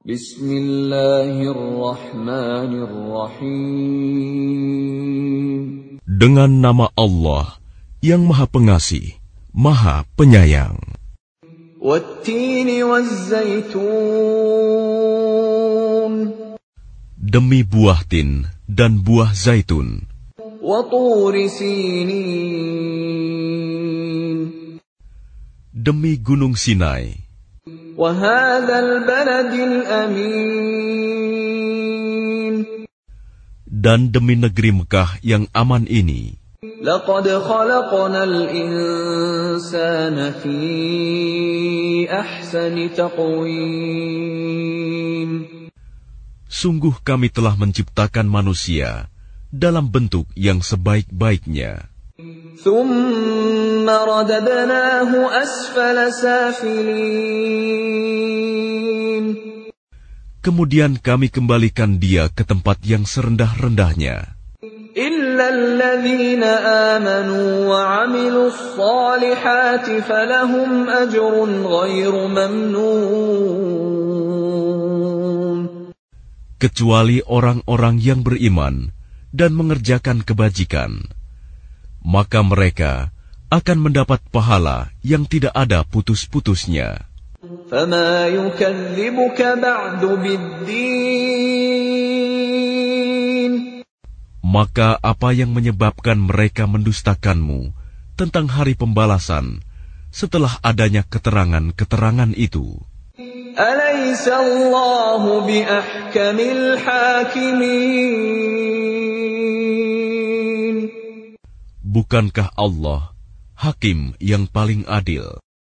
Bismillahirrahmanirrahim. Dengan nama Allah yang Maha Pengasih, Maha Penyayang. Wattini wazzaitun. Demi buah tin dan buah zaitun. Waturi sinin. Demi gunung Sinai. Wahadzal baladil amin. Dan demi negeri Mekah yang aman ini. Laqad khalaqnal insana fi ahsani taqwim. Sungguh kami telah menciptakan manusia dalam bentuk yang sebaik-baiknya. Thumma radadnahu asfala safilin. Kemudian kami kembalikan dia ke tempat yang serendah-rendahnya. Illa alladhina amanu wa 'amilus salihati falahum ajrun ghairu mamnun. Kecuali orang-orang yang beriman dan mengerjakan kebajikan, maka mereka akan mendapat pahala yang tidak ada putus-putusnya. فَمَا يُكَذِّبُكَ بَعْدُ بِالدِّينِ. Maka apa yang menyebabkan mereka mendustakanmu tentang hari pembalasan setelah adanya keterangan-keterangan itu? أَلَيْسَ اللَّهُ بِأَحْكَمِ الْحَاكِمِينَ. Bukankah Allah Hakim yang paling adil?